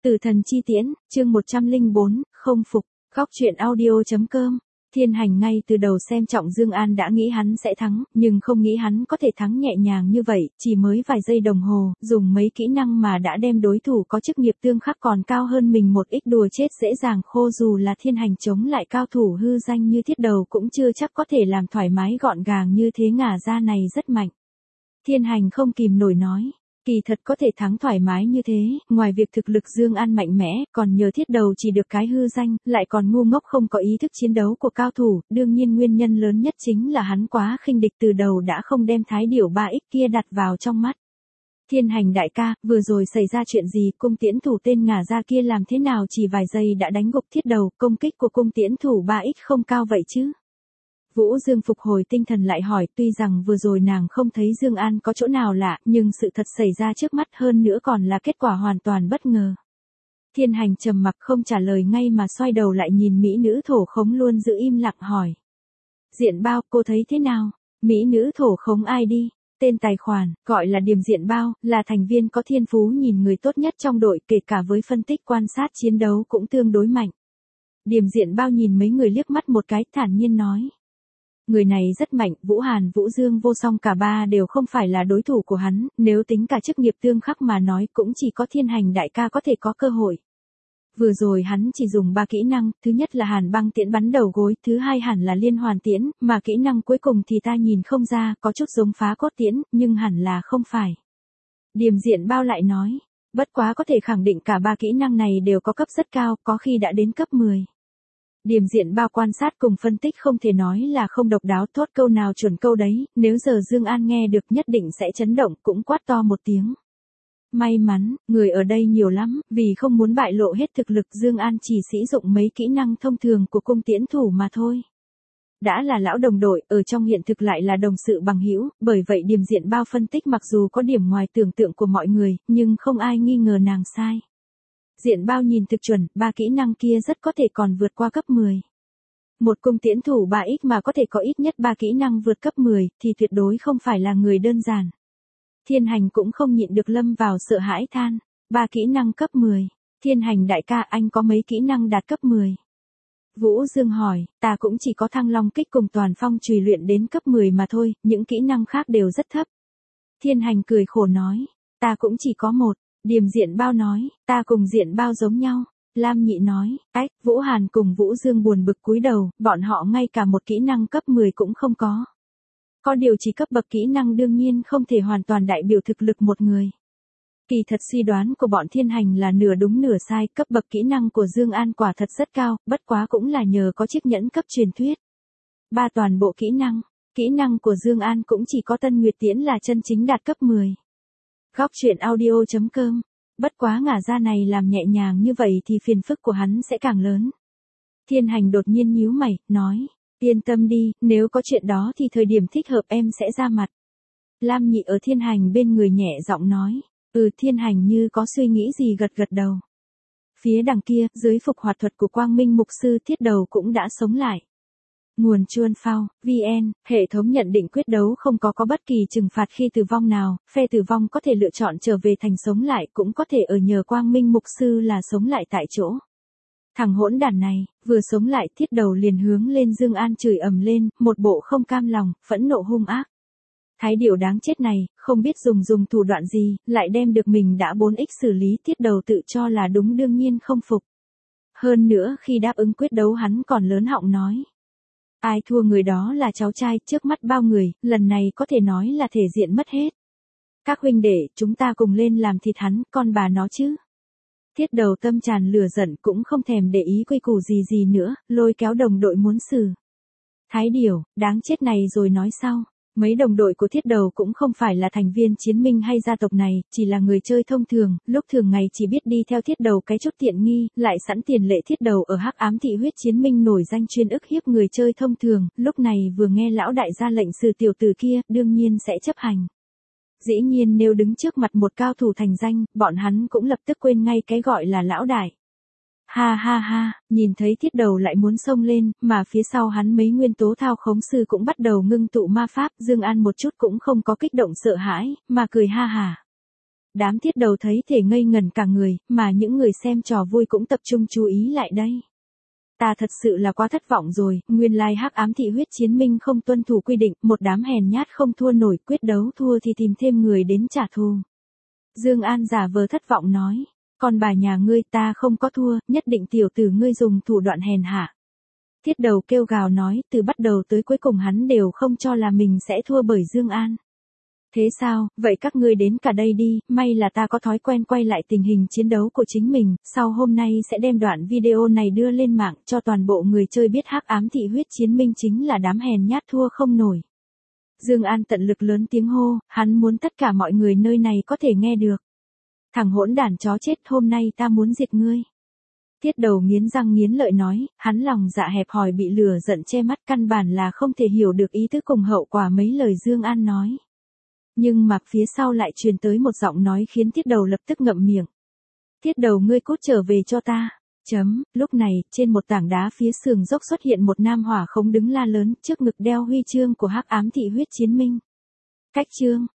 Tử thần chi tiễn, chương 104, không phục, góc truyện audio.com. Thiên Hành ngay từ đầu xem trọng Dương An đã nghĩ hắn sẽ thắng, nhưng không nghĩ hắn có thể thắng nhẹ nhàng như vậy, chỉ mới vài giây đồng hồ, dùng mấy kỹ năng mà đã đem đối thủ có chức nghiệp tương khắc còn cao hơn mình một ít đùa chết dễ dàng khô. Dù là Thiên Hành chống lại cao thủ hư danh như Thiết Đầu cũng chưa chắc có thể làm thoải mái gọn gàng như thế. Ngả ra này rất mạnh. Thiên Hành không kìm nổi nói. Kỳ thật có thể thắng thoải mái như thế, ngoài việc thực lực Dương An mạnh mẽ, còn nhờ Thiết Đầu chỉ được cái hư danh, lại còn ngu ngốc không có ý thức chiến đấu của cao thủ, đương nhiên nguyên nhân lớn nhất chính là hắn quá khinh địch từ đầu đã không đem thái điểu 3x kia đặt vào trong mắt. Thiên Hành đại ca, vừa rồi xảy ra chuyện gì, cung tiễn thủ tên Ngả Ra kia làm thế nào chỉ vài giây đã đánh gục Thiết Đầu, công kích của cung tiễn thủ 3x không cao vậy chứ? Vũ Dương phục hồi tinh thần lại hỏi, tuy rằng vừa rồi nàng không thấy Dương An có chỗ nào lạ, nhưng sự thật xảy ra trước mắt hơn nữa còn là kết quả hoàn toàn bất ngờ. Thiên Hành trầm mặc không trả lời ngay mà xoay đầu lại nhìn mỹ nữ thổ khống luôn giữ im lặng hỏi. Diện Bao, cô thấy thế nào? Mỹ nữ thổ khống ID, tên tài khoản, gọi là Điềm Diện Bao, là thành viên có thiên phú nhìn người tốt nhất trong đội, kể cả với phân tích quan sát chiến đấu cũng tương đối mạnh. Điềm Diện Bao nhìn mấy người liếc mắt một cái, thản nhiên nói. Người này rất mạnh, Vũ Hàn, Vũ Dương vô song cả ba đều không phải là đối thủ của hắn, nếu tính cả chức nghiệp tương khắc mà nói cũng chỉ có Thiên Hành đại ca có thể có cơ hội. Vừa rồi hắn chỉ dùng 3 kỹ năng, thứ nhất là Hàn Băng Tiễn bắn đầu gối, thứ hai hẳn là Liên Hoàn Tiễn, mà kỹ năng cuối cùng thì ta nhìn không ra, có chút giống Phá Cốt Tiễn, nhưng hẳn là không phải. Điềm Diện Bao lại nói, bất quá có thể khẳng định cả 3 kỹ năng này đều có cấp rất cao, có khi đã đến cấp 10. Điềm Diện Bao quan sát cùng phân tích không thể nói là không độc đáo, thốt câu nào chuẩn câu đấy, nếu giờ Dương An nghe được nhất định sẽ chấn động, cũng quát to một tiếng. May mắn, người ở đây nhiều lắm, vì không muốn bại lộ hết thực lực Dương An chỉ sử dụng mấy kỹ năng thông thường của cung tiễn thủ mà thôi. Đã là lão đồng đội, ở trong hiện thực lại là đồng sự bằng hữu, bởi vậy Điềm Diện Bao phân tích mặc dù có điểm ngoài tưởng tượng của mọi người, nhưng không ai nghi ngờ nàng sai. Diện Bao nhìn thực chuẩn, 3 kỹ năng kia rất có thể còn vượt qua cấp 10. Một cung tiễn thủ 3x mà có thể có ít nhất 3 kỹ năng vượt cấp 10 thì tuyệt đối không phải là người đơn giản. Thiên Hành cũng không nhịn được lâm vào sợ hãi than, 3 kỹ năng cấp 10. Thiên Hành đại ca, anh có mấy kỹ năng đạt cấp 10? Vũ Dương hỏi, ta cũng chỉ có Thăng Long Kích cùng Toàn Phong Chùy luyện đến cấp 10 mà thôi, những kỹ năng khác đều rất thấp. Thiên Hành cười khổ nói, ta cũng chỉ có một. Điềm Diện Bao nói, ta cùng Diện Bao giống nhau. Lam Nhị nói, Vũ Hàn cùng Vũ Dương buồn bực cúi đầu, bọn họ ngay cả một kỹ năng cấp 10 cũng không có. Có điều chỉ cấp bậc kỹ năng đương nhiên không thể hoàn toàn đại biểu thực lực một người. Kỳ thật suy đoán của bọn Thiên Hành là nửa đúng nửa sai, cấp bậc kỹ năng của Dương An quả thật rất cao, bất quá cũng là nhờ có chiếc nhẫn cấp truyền thuyết. 3 toàn bộ kỹ năng của Dương An cũng chỉ có Tân Nguyệt Tiễn là chân chính đạt cấp 10. Góc truyện audio.com. Bất quá Ngả Ra này làm nhẹ nhàng như vậy thì phiền phức của hắn sẽ càng lớn. Thiên Hành đột nhiên nhíu mày, nói, yên tâm đi, nếu có chuyện đó thì thời điểm thích hợp em sẽ ra mặt. Lam Nhị ở Thiên Hành bên người nhẹ giọng nói, Thiên Hành như có suy nghĩ gì gật gật đầu. Phía đằng kia, dưới phục hoạt thuật của Quang Minh Mục Sư, Thiết Đầu cũng đã sống lại. Nguồn Chuan Phao, VN, hệ thống nhận định quyết đấu không có bất kỳ trừng phạt khi tử vong nào, phe tử vong có thể lựa chọn trở về thành sống lại, cũng có thể ở nhờ Quang Minh Mục Sư là sống lại tại chỗ. Thằng hỗn đản này, vừa sống lại Thiết Đầu liền hướng lên Dương An chửi ầm lên, một bộ không cam lòng, phẫn nộ hung ác. Thái điểu đáng chết này, không biết dùng thủ đoạn gì, lại đem được mình đã 4x xử lý. Thiết Đầu tự cho là đúng đương nhiên không phục. Hơn nữa khi đáp ứng quyết đấu hắn còn lớn họng nói. Ai thua người đó là cháu trai, trước mắt bao người, lần này có thể nói là thể diện mất hết. Các huynh đệ, chúng ta cùng lên làm thịt hắn, con bà nó chứ. Thiết Đầu tâm tràn lửa giận cũng không thèm để ý quy củ gì nữa, lôi kéo đồng đội muốn xử. Thái điểu, đáng chết này rồi nói sau. Mấy đồng đội của Thiết Đầu cũng không phải là thành viên chiến minh hay gia tộc này, chỉ là người chơi thông thường, lúc thường ngày chỉ biết đi theo Thiết Đầu cái chút tiện nghi, lại sẵn tiền lệ. Thiết Đầu ở Hắc Ám Thị Huyết chiến minh nổi danh chuyên ức hiếp người chơi thông thường, lúc này vừa nghe lão đại ra lệnh xử tiểu tử kia, đương nhiên sẽ chấp hành. Dĩ nhiên nếu đứng trước mặt một cao thủ thành danh, bọn hắn cũng lập tức quên ngay cái gọi là lão đại. Ha ha ha, nhìn thấy Thiết Đầu lại muốn xông lên, mà phía sau hắn mấy nguyên tố thao khống sư cũng bắt đầu ngưng tụ ma pháp, Dương An một chút cũng không có kích động sợ hãi, mà cười ha hả. Đám thiết đầu thấy thể ngây ngẩn cả người, mà những người xem trò vui cũng tập trung chú ý lại đây. Ta thật sự là quá thất vọng rồi, nguyên lai hắc ám thị huyết chiến minh không tuân thủ quy định, một đám hèn nhát không thua nổi, quyết đấu thua thì tìm thêm người đến trả thù. Dương An giả vờ thất vọng nói, còn bà nhà ngươi ta không có thua, nhất định tiểu tử ngươi dùng thủ đoạn hèn hạ. Thiết đầu kêu gào nói, từ bắt đầu tới cuối cùng hắn đều không cho là mình sẽ thua bởi Dương An. Thế sao, vậy các ngươi đến cả đây đi, may là ta có thói quen quay lại tình hình chiến đấu của chính mình, sau hôm nay sẽ đem đoạn video này đưa lên mạng cho toàn bộ người chơi biết hắc ám thị huyết chiến minh chính là đám hèn nhát thua không nổi. Dương An tận lực lớn tiếng hô, hắn muốn tất cả mọi người nơi này có thể nghe được. Thằng hỗn đản chó chết, hôm nay ta muốn diệt ngươi. Thiết đầu nghiến răng nghiến lợi nói, hắn lòng dạ hẹp hòi bị lửa giận che mắt, căn bản là không thể hiểu được ý tứ cùng hậu quả mấy lời Dương An nói. Nhưng mà phía sau lại truyền tới một giọng nói khiến thiết đầu lập tức ngậm miệng. Thiết đầu ngươi cút trở về cho ta. Lúc này, trên một tảng đá phía sườn dốc xuất hiện một nam hỏa khống đứng la lớn, trước ngực đeo huy chương của hắc ám thị huyết chiến minh. Cách chương